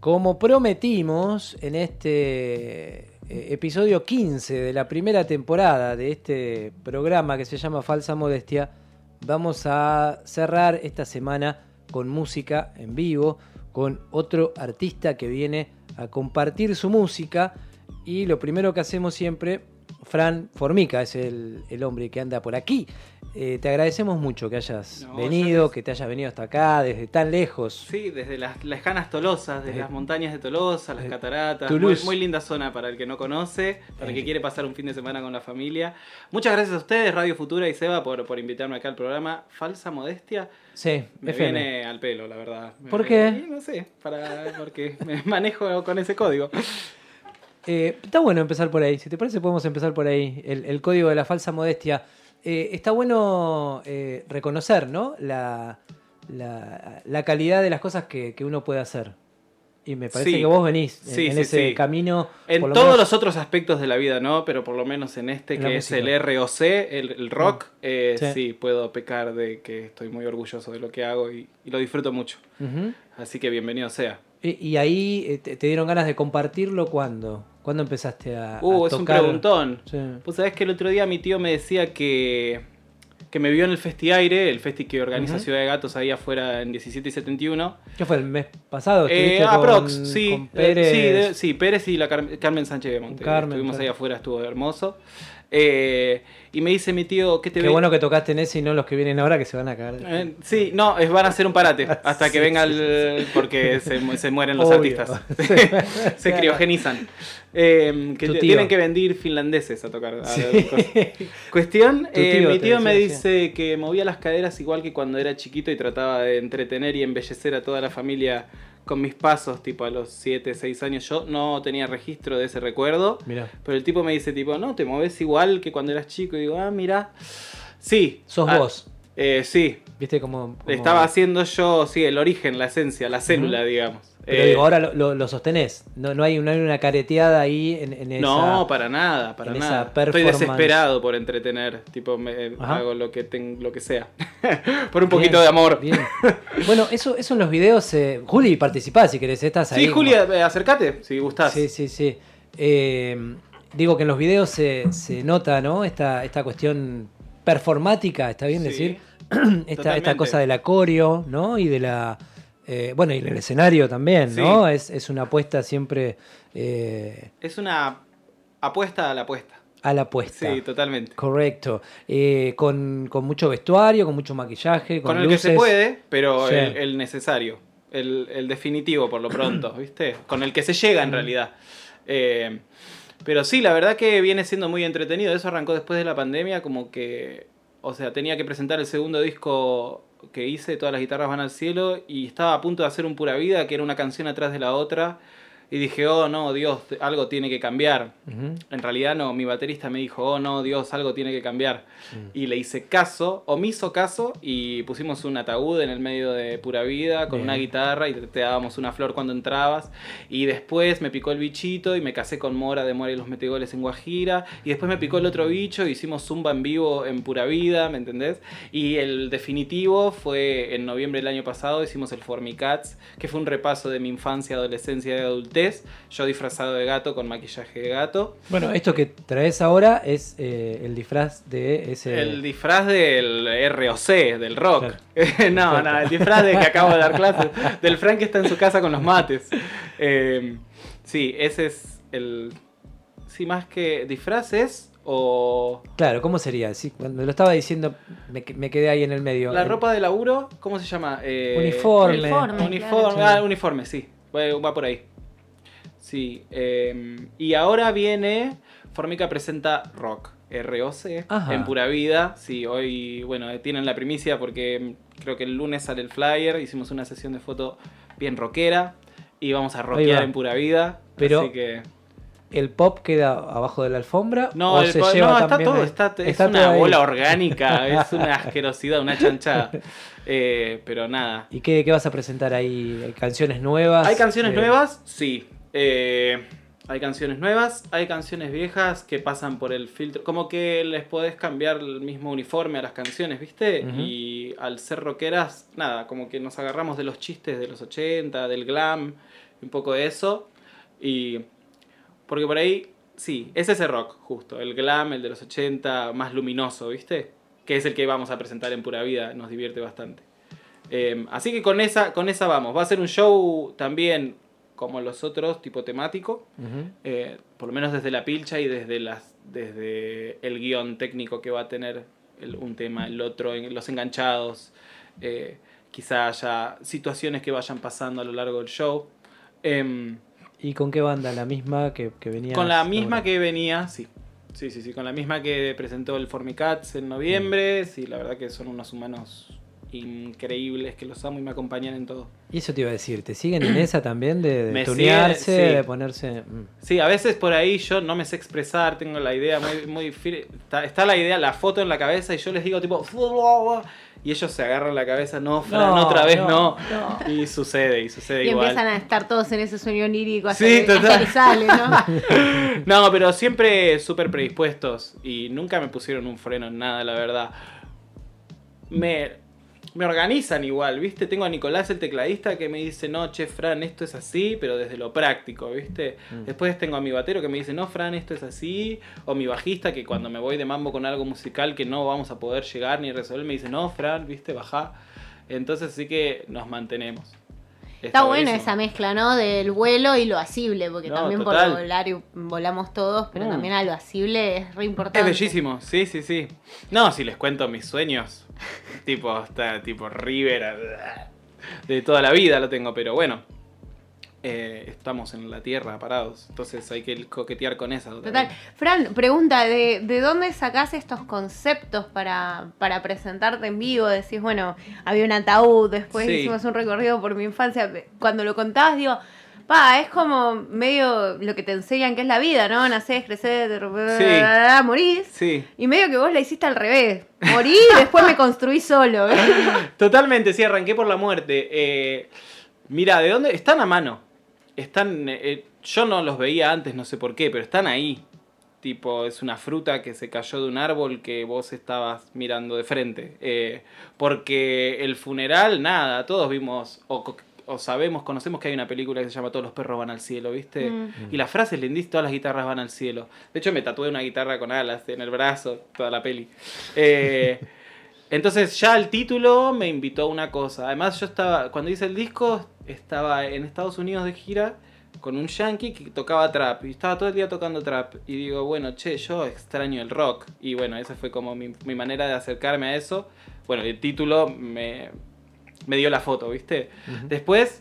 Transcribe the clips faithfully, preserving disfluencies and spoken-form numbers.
Como prometimos en este eh, episodio quince de la primera temporada de este programa que se llama Falsa Modestia, vamos a cerrar esta semana con música en vivo, con otro artista que viene a compartir su música. Y lo primero que hacemos siempre, Fran Formica es el, el hombre que anda por aquí. Eh, te agradecemos mucho que hayas no, venido, que te hayas venido hasta acá, desde tan lejos. Sí, desde las lejanas Tolosas, desde, desde las montañas de Tolosa, las cataratas. Muy, muy linda zona para el que no conoce, para el que quiere pasar un fin de semana con la familia. Muchas gracias a ustedes, Radio Futura y Seba, por, por invitarme acá al programa. Falsa Modestia. Sí, me F M. Viene al pelo, la verdad. ¿Por me, qué? Me, no sé, para, porque me manejo con ese código. Eh, está bueno empezar por ahí. Si te parece, podemos empezar por ahí. El, el código de la falsa modestia. Eh, está bueno eh, reconocer, ¿no? La, la, la calidad de las cosas que, que uno puede hacer. Y me parece sí, que vos venís en, sí, en sí, ese sí. camino. En por lo todos menos, los otros aspectos de la vida, ¿no? Pero por lo menos en este, que es el R O C, el, el rock, eh, sí. sí, puedo pecar de que estoy muy orgulloso de lo que hago y, y lo disfruto mucho. Uh-huh. Así que bienvenido sea. Y, y ahí te, te dieron ganas de compartirlo, ¿cuándo? ¿Cuándo empezaste a, uh, a es tocar? un preguntón. Sí. Pues sabés que el otro día mi tío me decía que, que me vio en el Festiaire, el festi que organiza uh-huh. Ciudad de Gatos ahí afuera en diecisiete y setenta y uno. ¿Qué fue, el mes pasado? Eh, con, aprox, sí. Con Pérez. Eh, sí, de, sí, Pérez y la Car- Carmen Sánchez de Monte. Carmen, Estuvimos claro. ahí afuera, estuvo hermoso. Eh, y me dice mi tío, ¿qué te Qué ve? bueno que tocaste en ese y no los que vienen ahora que se van a cagar. Eh, sí, no, es, van a hacer un parate hasta sí, que venga el... Sí. Porque se, se mueren los Obvio. artistas. Se claro. criogenizan. Eh, que tienen que venir finlandeses a tocar. A sí. Cuestión, eh, tío mi tío me decía, dice sí. que movía las caderas igual que cuando era chiquito y trataba de entretener y embellecer a toda la familia con mis pasos, tipo a los siete, seis años. Yo no tenía registro de ese recuerdo. Mirá. Pero el tipo me dice, tipo, no, te moves igual que cuando eras chico. Y digo, ah, mira. Sí. Sos ah, vos. Eh, sí. ¿Viste cómo, cómo... Estaba haciendo yo, sí, el origen, la esencia, la célula, uh-huh. digamos. Pero eh, digo, ahora lo, lo, lo sostenés. No, no, hay, no hay una careteada ahí en, en esa... No, para nada, para nada. Estoy desesperado por entretener. Tipo, me, hago lo que, ten, lo que sea. Por un poquito bien, de amor. Bien. Bueno, eso, eso en los videos... Eh... Juli, participá si querés. Estás ahí. Sí, Juli, como... acércate, si gustás. Sí, sí, sí. Eh, digo que en los videos se, se nota, ¿no? Esta, esta cuestión performática, ¿está bien sí, decir? esta, esta cosa del acorio, ¿no? Y de la... Eh, bueno, y el escenario también, sí. ¿no? Es, es una apuesta siempre... Eh... Es una apuesta a la apuesta. A la apuesta. Sí, totalmente. Correcto. Eh, con, con mucho vestuario, con mucho maquillaje, con, con el luces. que se puede, pero sí. el, el necesario. El, el definitivo, por lo pronto, ¿viste? Con el que se llega, en realidad. Eh, pero sí, la verdad que viene siendo muy entretenido. Eso arrancó después de la pandemia, como que... O sea, tenía que presentar el segundo disco que hice, Todas las guitarras van al cielo, y estaba a punto de hacer un Pura Vida, que era una canción atrás de la otra, y dije, oh no, Dios, algo tiene que cambiar. Uh-huh. En realidad no, mi baterista me dijo, oh no, Dios, algo tiene que cambiar. Uh-huh. Y le hice caso, o me hizo caso, y pusimos un ataúd en el medio de Pura Vida, con Bien. una guitarra, y te dábamos una flor cuando entrabas. Y después me picó el bichito, y me casé con Mora de Mora y los Metegoles en Guajira. Y después me picó el otro bicho, y hicimos zumba en vivo en Pura Vida, ¿me entendés? Y el definitivo fue en noviembre del año pasado, hicimos el Formicats, que fue un repaso de mi infancia, adolescencia y adultez. Yo disfrazado de gato con maquillaje de gato. Bueno, esto que traes ahora es eh, el disfraz de ese... El disfraz del R O C, del rock. Claro. no, no, el disfraz de que acabo de dar clases. Del Frank que está en su casa con los mates. Eh, sí, ese es el... Sí, más que disfraces o... Claro, ¿cómo sería? Sí, cuando lo estaba diciendo me, me quedé ahí en el medio. La el... ropa de laburo, ¿cómo se llama? Eh, uniforme. Uniforme, uniforme, claro. ah, uniforme, sí. Va, va por ahí. Sí, eh, y ahora viene, Formica presenta Rock, R O C, Ajá. en Pura Vida. Sí, hoy, bueno, tienen la primicia porque creo que el lunes sale el flyer, hicimos una sesión de foto bien rockera y vamos a rockear en Pura Vida. Pero así que... ¿el pop queda abajo de la alfombra? No, ¿o el se pop, lleva no está todo, ahí? está, es está una bola ahí. orgánica, es una asquerosidad, una chanchada. Eh, pero nada. ¿Y qué, qué vas a presentar ahí? ¿Hay canciones nuevas? ¿Hay canciones eh... nuevas? Sí. Eh, hay canciones nuevas, hay canciones viejas que pasan por el filtro. Como que les podés cambiar el mismo uniforme a las canciones, ¿viste? Uh-huh. Y al ser rockeras, nada, como que nos agarramos de los chistes de los ochenta, del glam. un poco de eso. Y porque por ahí, sí, es ese rock justo, el glam, el de los ochenta, más luminoso, ¿viste? Que es el que vamos a presentar en Pura Vida, nos divierte bastante. Eh, así que con esa, con esa vamos. Va a ser un show también como los otros, tipo temático. Uh-huh. Eh, por lo menos desde la pilcha y desde, las, desde el guión técnico que va a tener el, un tema, el otro, en los enganchados. Eh, quizá haya situaciones que vayan pasando a lo largo del show. Eh, ¿Y con qué banda? ¿La misma que, que venía? Con la misma ahora? que venía, sí. Sí, sí, sí. Con la misma que presentó el Formicats en noviembre. Mm. Sí, la verdad que son unos humanos increíbles, que los amo y me acompañan en todo. Y eso te iba a decir, ¿te siguen en esa también de, de tunearse, sigue, sí. de ponerse...? Mm. Sí, a veces por ahí yo no me sé expresar, tengo la idea muy... muy está, está la idea, la foto en la cabeza y yo les digo tipo... Y ellos se agarran la cabeza, no, Fran, no, otra vez no, no. no. Y sucede, y sucede y igual. Y empiezan a estar todos en ese sueño onírico hasta, sí, que, hasta que sale, ¿no? No, pero siempre súper predispuestos y nunca me pusieron un freno en nada, la verdad. Me... Me organizan igual, ¿viste? Tengo a Nicolás, el tecladista, que me dice, no, che, Fran, esto es así, pero desde lo práctico, ¿viste? Mm. Después tengo a mi batero que me dice, no, Fran, esto es así. O mi bajista, que cuando me voy de mambo con algo musical que no vamos a poder llegar ni resolver, me dice, no, Fran, ¿viste? Bajá. Entonces sí que nos mantenemos. Está, Está buena esa mezcla, ¿no? Del vuelo y lo asible, porque no, también total. Por volar volamos todos, pero mm. también a lo asible es re importante. Es bellísimo, sí, sí, sí. No, si les cuento mis sueños, tipo, está, tipo River, de toda la vida lo tengo, pero bueno, eh, estamos en la tierra parados, entonces hay que coquetear con esa. Total. Vez. Fran, pregunta, ¿de, ¿de dónde sacás estos conceptos para, para presentarte en vivo? Decís, bueno, había un ataúd, después sí. hicimos un recorrido por mi infancia. Cuando lo contabas, digo, pa, es como medio lo que te enseñan que es la vida, ¿no? Nacés, crecés, sí. morís. Sí. Y medio que vos la hiciste al revés. Morí y después me construí solo. ¿eh? Totalmente, sí, arranqué por la muerte. Eh, mira, ¿de dónde? Están a mano. Están, eh, yo no los veía antes, no sé por qué, pero están ahí. Tipo, es una fruta que se cayó de un árbol que vos estabas mirando de frente. Eh, porque el funeral, nada, todos vimos, o, o sabemos, conocemos que hay una película que se llama Todos los perros van al cielo, ¿viste? Mm. Y la frase es lindísima, todas las guitarras van al cielo. De hecho, me tatué una guitarra con alas en el brazo, toda la peli. Eh... Entonces ya el título me invitó a una cosa. Además yo estaba, cuando hice el disco, estaba en Estados Unidos de gira con un yankee que tocaba trap. Y estaba todo el día tocando trap. Y digo, bueno, che, yo extraño el rock. Y bueno, esa fue como mi, mi manera de acercarme a eso. Bueno, el título me, me dio la foto, ¿viste? Uh-huh. Después,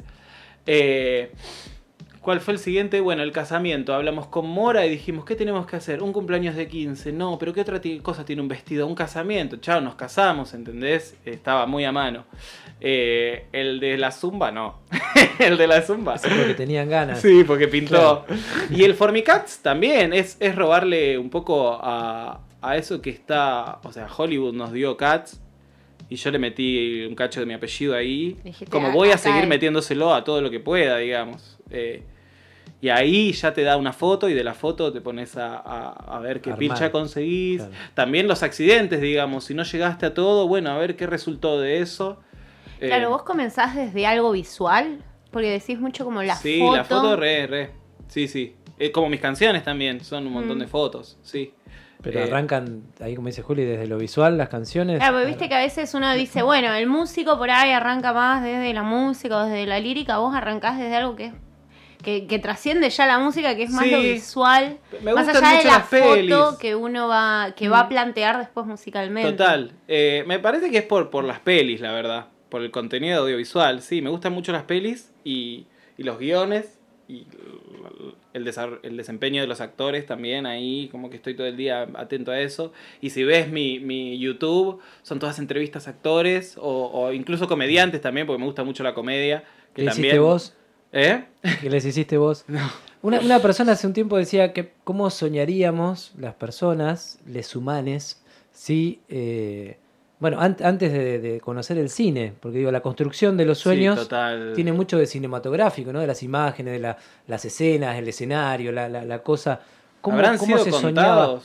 eh, ¿cuál fue el siguiente? Bueno, el casamiento. Hablamos con Mora y dijimos, ¿qué tenemos que hacer? Un cumpleaños de quince. No, pero ¿qué otra t- cosa tiene un vestido? Un casamiento. Chao, nos casamos, ¿entendés? Estaba muy a mano. Eh, el de la zumba, no. El de la zumba. Sí, porque tenían ganas. Sí, porque pintó. Claro. Y el Formicats también. Es, es robarle un poco a, a eso que está... O sea, Hollywood nos dio Cats. Y yo le metí un cacho de mi apellido ahí. Dijiste, como voy a seguir metiéndoselo a todo lo que pueda, digamos. Eh, Y ahí ya te da una foto y de la foto te pones a, a, a ver qué Armar. pilcha conseguís. Claro. También los accidentes, digamos. Si no llegaste a todo, bueno, a ver qué resultó de eso. Claro, eh, vos comenzás desde algo visual, porque decís mucho como la sí, foto. Sí, la foto re, re. Sí, sí. Eh, como mis canciones también, son un montón mm. de fotos, sí. Pero eh, arrancan, ahí como dice Juli, desde lo visual, las canciones. Claro, porque viste que a veces uno dice, bueno, el músico por ahí arranca más desde la música o desde la lírica. Vos arrancás desde algo que es Que, que trasciende ya la música, que es más sí, lo visual, me más allá de la foto que uno va que va a plantear después musicalmente. Total, eh, me parece que es por, por las pelis, la verdad, por el contenido audiovisual, sí, me gustan mucho las pelis y, y los guiones y el, desar- el desempeño de los actores también, ahí como que estoy todo el día atento a eso. Y si ves mi, mi YouTube, son todas entrevistas a actores o, o incluso comediantes también, porque me gusta mucho la comedia. Que ¿Qué también... hiciste vos? ¿Eh? ¿Qué les hiciste vos? No. Una, una persona hace un tiempo decía que cómo soñaríamos las personas, les humanes, si, eh, bueno, an- antes de, de conocer el cine, porque digo, la construcción de los sueños sí, total. tiene mucho de cinematográfico, ¿no? De las imágenes, de la, las escenas, el escenario, la, la, la cosa. ¿Cómo, ¿Habrán cómo sido se contados? soñaba?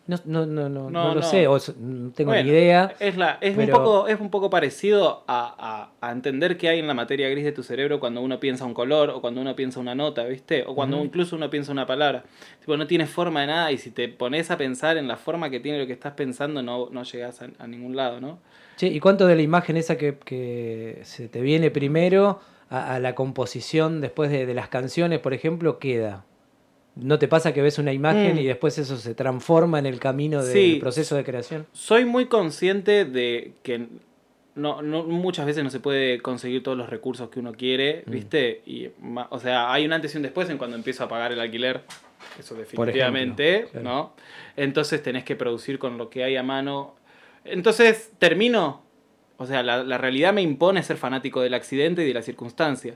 No, no, no, no, No, no lo no. sé, o no tengo Bueno, ni idea. Es, la, es, pero- un poco, es un poco parecido a, a, a entender qué hay en la materia gris de tu cerebro cuando uno piensa un color o cuando uno piensa una nota, ¿viste? O cuando Ujú. incluso uno piensa una palabra. Tipo, no tiene forma de nada y si te pones a pensar en la forma que tiene lo que estás pensando, no, no llegas a, a ningún lado, ¿no? Che, ¿y cuánto de la imagen esa que, que se te viene primero a, a la composición después de, de las canciones, por ejemplo, queda? ¿No te pasa que ves una imagen Mm. y después eso se transforma en el camino del Sí. proceso de creación? Soy muy consciente de que no, no, muchas veces no se puede conseguir todos los recursos que uno quiere, Mm. ¿viste? Y, ma- o sea, hay un antes y un después en cuando empiezo a pagar el alquiler, eso Por definitivamente, ejemplo, claro. ¿no? Entonces tenés que producir con lo que hay a mano. Entonces termino, o sea, la, la realidad me impone ser fanático del accidente y de la circunstancia.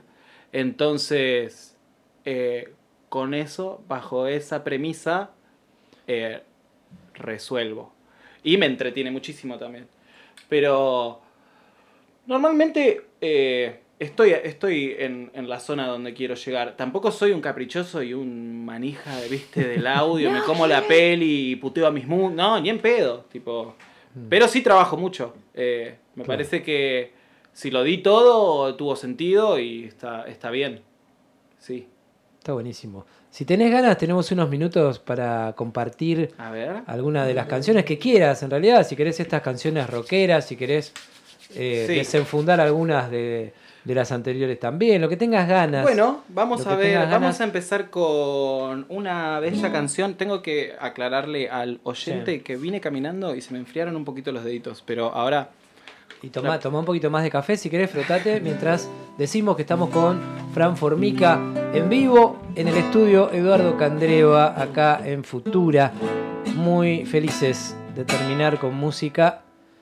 Entonces, eh, con eso, bajo esa premisa, eh, resuelvo. Y me entretiene muchísimo también. Pero normalmente eh, estoy, estoy en, en la zona donde quiero llegar. Tampoco soy un caprichoso y un manija, viste, del audio. Me como la peli y puteo a mis mu... No, ni en pedo. Tipo. Pero sí trabajo mucho. Eh, me Claro. parece que si lo di todo, tuvo sentido y está, está bien. Sí. Está buenísimo. Si tenés ganas, tenemos unos minutos para compartir A ver. alguna de las canciones que quieras, en realidad. Si querés estas canciones rockeras, si querés eh, Sí. desenfundar algunas de, de las anteriores también, lo que tengas ganas. Bueno, vamos Lo a que ver, tengas vamos ganas. a empezar con una bella canción. Tengo que aclararle al oyente Sí. que vine caminando y se me enfriaron un poquito los deditos, pero ahora... Y toma, toma un poquito más de café si querés, frotate, mientras decimos que estamos con Fran Formica en vivo en el estudio Eduardo Candreva, acá en Futura. Muy felices de terminar con música.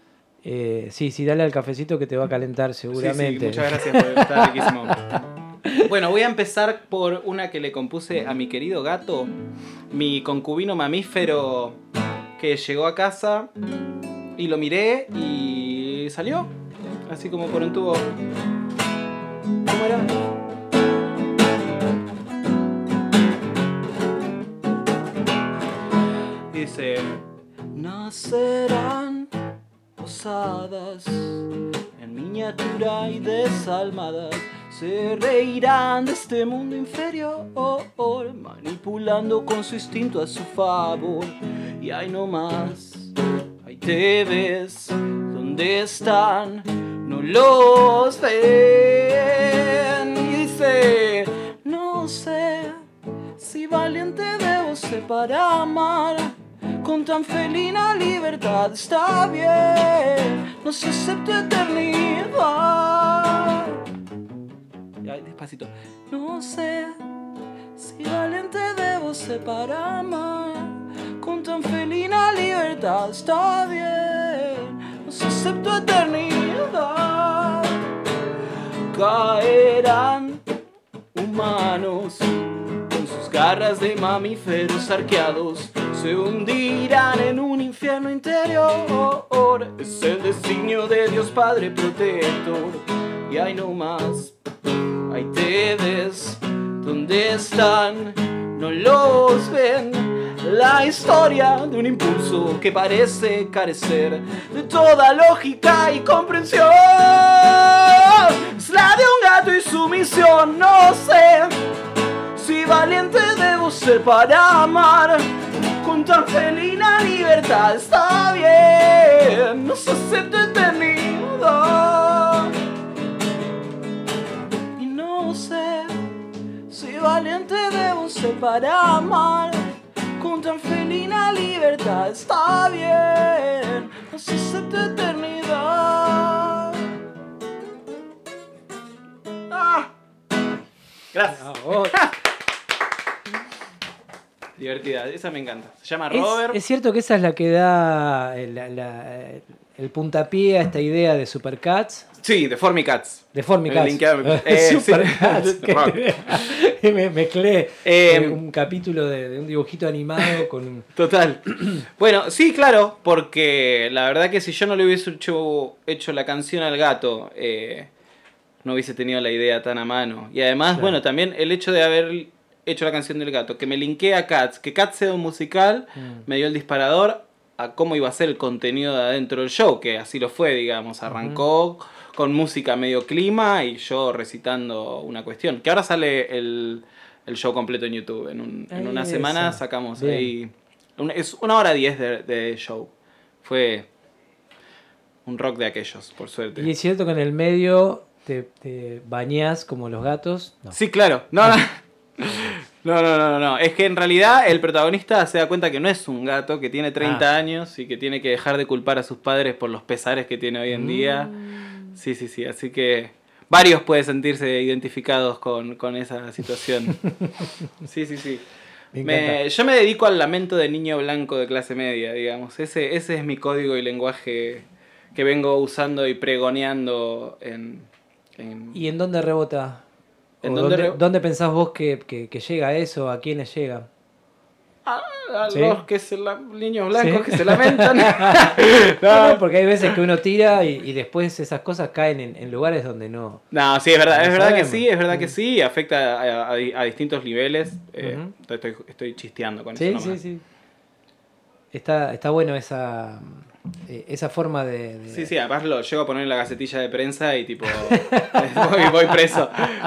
Eh, sí, sí, dale al cafecito que te va a calentar seguramente. Sí, sí, muchas gracias por estar riquísimo. Bueno, voy a empezar por una que le compuse a mi querido gato, mi concubino mamífero, que llegó a casa y lo miré y salió, así como por un tubo. ¿Cómo era? Dice: nacerán osadas en miniatura y desalmadas, se reirán de este mundo inferior, manipulando con su instinto a su favor. Y ahí no más, ahí te ves, ¿dónde están? No los ven. Y dice: no sé si valiente debo ser para amar, con tan felina libertad está bien, no se acepta eternidad. Ay, despacito. No sé si valiente debo ser para amar, con tan felina libertad está bien, no se acepta eternidad. Caerán humanos con sus garras de mamíferos arqueados, se hundirán en un infierno interior. Es el designio de Dios Padre Protector. Y hay no más, ahí te ves, ¿dónde están? No los ven. La historia de un impulso que parece carecer de toda lógica y comprensión. Es la de un gato y su misión. No sé si valiente debo ser para amar, con tan felina libertad está bien, no se acepta eternidad. Y no sé si valiente debo ser para amar, con tan felina libertad está bien, no se acepta eternidad. Ah. Gracias. Ah, vos- Divertida, esa me encanta. Se llama Es, Robert. es cierto que esa es la que da el, la- la- el puntapié a esta idea de Supercats. Sí, de Formicats. De Formicats. Me linkeaba- eh, sí. Supercats. Rock. Que me mezclé Eh, eh, un capítulo de, de un dibujito animado con... Total. Bueno, sí, claro, porque la verdad que si yo no le hubiese hecho, hecho la canción al gato, eh, no hubiese tenido la idea tan a mano. Y además, Claro. bueno, también el hecho de haber hecho la canción del gato, que me linkee a Cats, que Cats sea un musical, mm. me dio el disparador a cómo iba a ser el contenido de adentro del show, que así lo fue, digamos, arrancó uh-huh. con música medio clima y yo recitando una cuestión, que ahora sale el, el show completo en YouTube, en, un, en una semana sacamos Bien. ahí, un, es una hora diez de, de show, fue un rock de aquellos, por suerte. Y es cierto que en el medio te, te bañás como los gatos. No. Sí, claro, no, no. No, no, no, no, es que en realidad el protagonista se da cuenta que no es un gato, que tiene treinta ah. años y que tiene que dejar de culpar a sus padres por los pesares que tiene hoy en día. Mm. Sí, sí, sí, así que varios pueden sentirse identificados con, con esa situación. Sí, sí, sí. Me me, yo me dedico al lamento de niño blanco de clase media, digamos. Ese, ese es mi código y lenguaje que vengo usando y pregoneando en... en... ¿Y en dónde rebota? ¿En dónde, dónde, re... ¿Dónde pensás vos que, que, que llega eso? ¿A quiénes llega? A, a ¿Sí? los que se la... niños blancos ¿Sí? que se lamentan. no, no, porque hay veces que uno tira y, y después esas cosas caen en, en lugares donde no. No, sí, es verdad, no es verdad que sí, es verdad que sí, afecta a, a, a distintos niveles. Eh, uh-huh. estoy, estoy chisteando con sí, eso. Sí, sí, sí. Está, está bueno esa, esa forma de, de... Sí, sí, además lo llego a poner en la gacetilla de prensa y tipo voy, voy preso.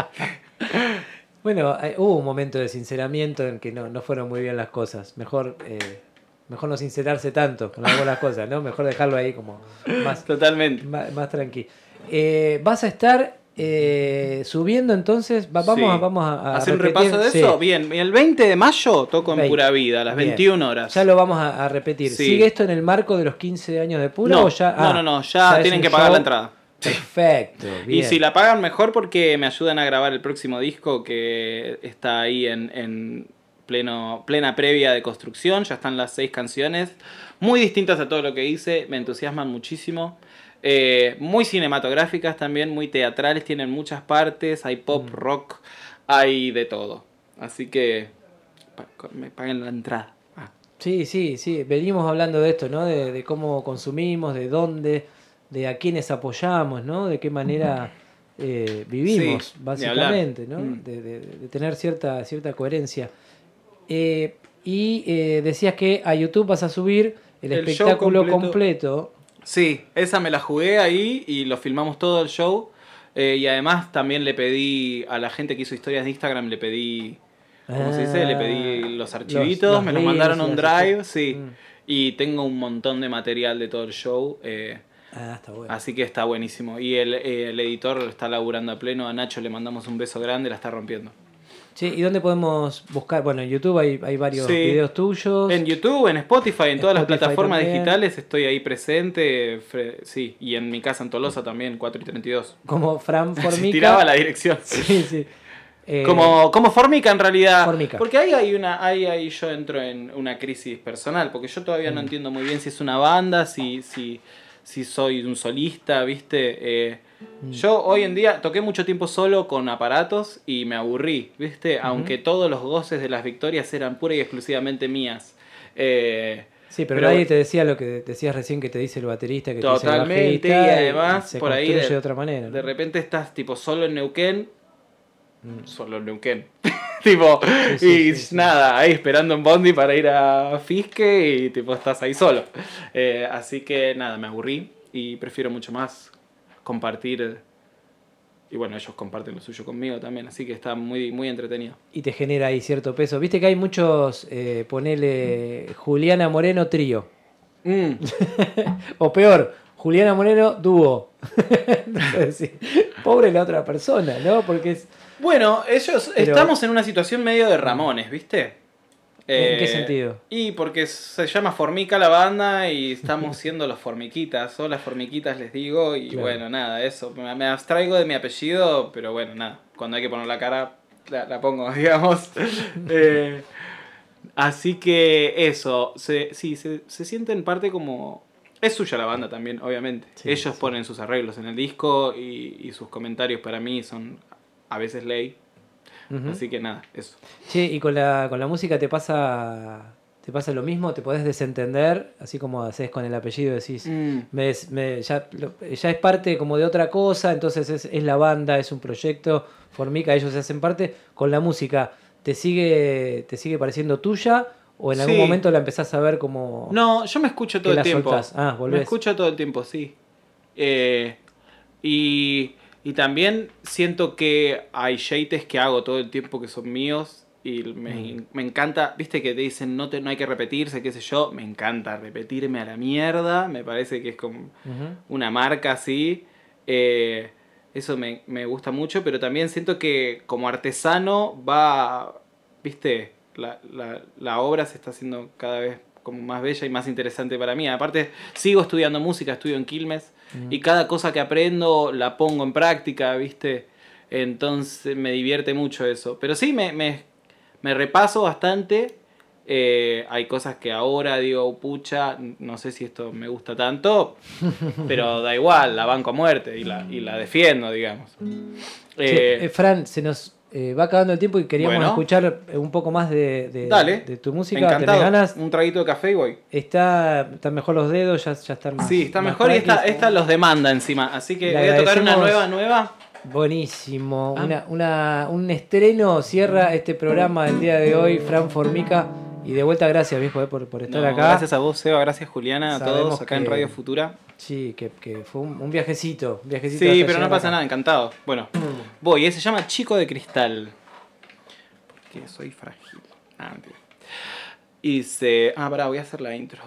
Bueno, eh, hubo un momento de sinceramiento en que no, no fueron muy bien las cosas. Mejor eh, mejor no sincerarse tanto con algunas cosas, ¿no? Mejor dejarlo ahí como más, Totalmente. más, más tranquilo. Eh, vas a estar eh, subiendo entonces, va, vamos, sí. a, vamos a, a hacer un repetir. repaso de Sí. eso. Bien, el veinte de mayo toco en veinte. Pura Vida, a las Bien. veintiuna horas. Ya lo vamos a, a repetir. Sí. ¿Sigue esto en el marco de los quince años de Pura no, o ya? Ah, no, no, no, ya, ya tienen que pagar show. La entrada. Perfecto. Bien. Y si la pagan mejor porque me ayudan a grabar el próximo disco que está ahí en, en pleno, plena previa de construcción. Ya están las seis canciones. Muy distintas a todo lo que hice. Me entusiasman muchísimo. Eh, muy cinematográficas también, muy teatrales. Tienen muchas partes. Hay pop, mm. rock, hay de todo. Así que me paguen la entrada. Ah. Sí, sí, sí. Venimos hablando de esto, ¿no? De, de cómo consumimos, de dónde... de a quienes apoyamos, ¿no? De qué manera eh, vivimos, sí, básicamente, ¿no? Mm. De, de, de tener cierta, cierta coherencia. Eh, y eh, decías que a YouTube vas a subir el, el espectáculo completo. completo. Sí, esa me la jugué ahí y lo filmamos todo el show. Eh, y además también le pedí a la gente que hizo historias de Instagram, le pedí, ¿cómo ah, se dice? Le pedí los archivitos, los, los me los mandaron a un drive, sí. Mm. Y tengo un montón de material de todo el show. Eh, Ah, está bueno. Así que está buenísimo. Y el, el editor está laburando a pleno. A Nacho le mandamos un beso grande, la está rompiendo. Sí, ¿y dónde podemos buscar? Bueno, en YouTube hay, hay varios sí. videos tuyos. En YouTube, en Spotify, en todas Spotify las plataformas también. digitales estoy ahí presente. Fre- sí, y en mi casa en Tolosa también, cuatro y treinta y dos. Como Fran Formica. Tiraba la dirección. Sí, sí. Eh, como, como Formica en realidad. Formica. Porque ahí hay una, ahí, ahí yo entro en una crisis personal. Porque yo todavía mm. no entiendo muy bien si es una banda, si... si si soy un solista, ¿viste? Eh, mm. Yo hoy en día toqué mucho tiempo solo con aparatos y me aburrí, ¿viste? Uh-huh. Aunque todos los goces de las victorias eran pura y exclusivamente mías. Eh, sí, pero, pero nadie te decía lo que decías recién que te dice el baterista, que totalmente, te dice el bajista, y además se por ahí de, de otra manera, ¿no? De repente estás tipo solo en Neuquén, mm. solo en Neuquén. tipo, sí, sí, y sí, nada, sí. ahí esperando un bondi para ir a Fisque y tipo estás ahí solo. Eh, así que nada, me aburrí y prefiero mucho más compartir. Y bueno, ellos comparten lo suyo conmigo también, así que está muy, muy entretenido. Y te genera ahí cierto peso. Viste que hay muchos, eh, ponele Juliana Moreno trío. Mm. O peor, Juliana Moreno dúo. Pobre la otra persona, ¿no? Porque es... Bueno, ellos Pero, estamos en una situación medio de Ramones, ¿viste? ¿En eh, qué sentido? Y porque se llama Formica la banda y estamos siendo los Formiquitas, o las Formiquitas les digo, y claro. bueno, nada, eso. Me, me abstraigo de mi apellido, pero bueno, nada, cuando hay que poner la cara, la, la pongo, digamos. eh, así que eso, se, sí, se, se siente en parte como... Es suya la banda también, obviamente. Sí, ellos sí. ponen sus arreglos en el disco y, y sus comentarios para mí son... a veces ley, uh-huh. así que nada, eso. Che, y con la, con la música te pasa te pasa lo mismo, te podés desentender, así como haces con el apellido, decís, mm. me, me, ya, ya es parte como de otra cosa, entonces es, es la banda, es un proyecto, Formica, ellos se hacen parte, con la música, ¿te sigue, te sigue pareciendo tuya? ¿O en algún Sí. momento la empezás a ver como...? No, yo me escucho todo que el la tiempo. soltás. Ah, volvés. Me escucho todo el tiempo, sí. Eh, y, y también siento que hay yates que hago todo el tiempo que son míos. Y me, Mm. me encanta, viste que te dicen no, te, no hay que repetirse, qué sé yo. Me encanta repetirme a la mierda. Me parece que es como Ujú. una marca así. Eh, eso me, me gusta mucho, pero también siento que como artesano va, viste, la, la, la obra se está haciendo cada vez como más bella y más interesante para mí. Aparte, sigo estudiando música, estudio en Quilmes, Mm. y cada cosa que aprendo la pongo en práctica, viste. Entonces me divierte mucho eso. Pero sí, me, me, me repaso bastante. Eh, hay cosas que ahora digo, pucha, no sé si esto me gusta tanto, pero da igual, la banco a muerte y la, y la defiendo, digamos. Che, Eh, eh, Fran, se nos eh, va acabando el tiempo y queríamos Bueno. escuchar eh, un poco más de, de, dale, de tu música. encantado. ¿Tenés ganas? Un traguito de café y voy. Está, están mejor los dedos, ya, ya están más. Sí, está más mejor y esta, tranquis. esta los demanda encima. Así que Le voy a tocar una agradecemos- nueva, nueva. Buenísimo. Ah. Una, una, un estreno cierra este programa del día de hoy, Fran Formica. Y de vuelta, gracias, viejo, eh, por, por estar No, acá. gracias a vos, Seba, gracias Juliana, a Sabemos todos acá en que- Radio Futura. Sí, que, que fue un, un viajecito. Un viajecito Sí, hasta pero no llegar pasa acá. nada, encantado. Bueno, voy, eh, se llama Chico de Cristal. Porque soy frágil. Ah, mentira. Y dice. Ah, pará, voy a hacer la intro.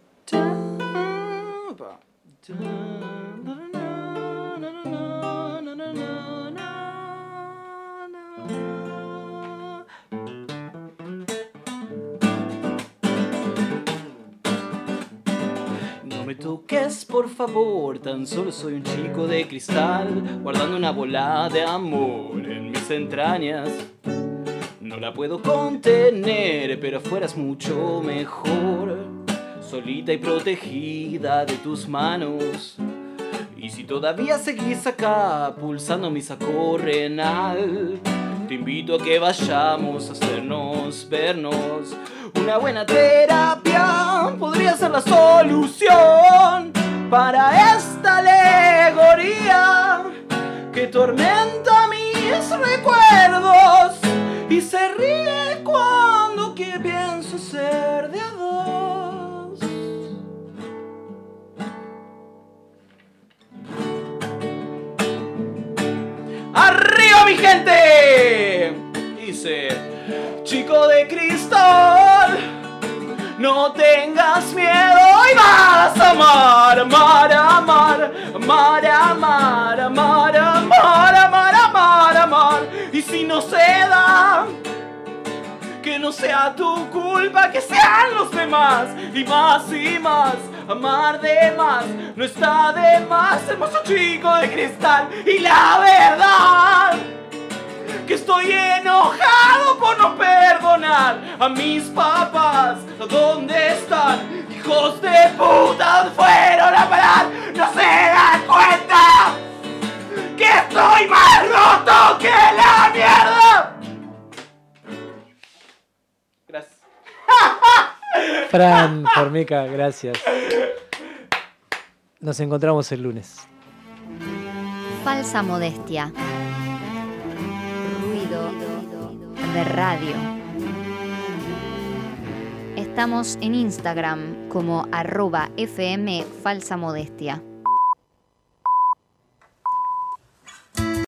No me toques, por favor, tan solo soy un chico de cristal, guardando una bola de amor en mis entrañas. No la puedo contener, pero fueras mucho mejor, solita y protegida de tus manos. Y si todavía seguís acá, pulsando mi saco renal, te invito a que vayamos a hacernos vernos. Una buena terapia podría ser la solución para esta alegoría que tormenta mis recuerdos y se ríe cuando que pienso ser de a dos. ¡Arriba, mi gente! Dice, chico de cristal, no tengas miedo y vas a amar, amar, amar, amar, amar, amar, amar, amar, amar, amar. Y si no se da, que no sea tu culpa, que sean los demás. Y más y más, amar de más, no está de más, hermoso chico de cristal. Y la verdad, que estoy enojado por no perdonar a mis papás. ¿Dónde están? Hijos de puta, ¿dónde fueron a parar? No se dan cuenta que estoy más roto que la mierda. Gracias. Fran Formica, gracias. Nos encontramos el lunes. Falsa modestia. Ruido de radio. Estamos en Instagram como arroba fm falsa modestia.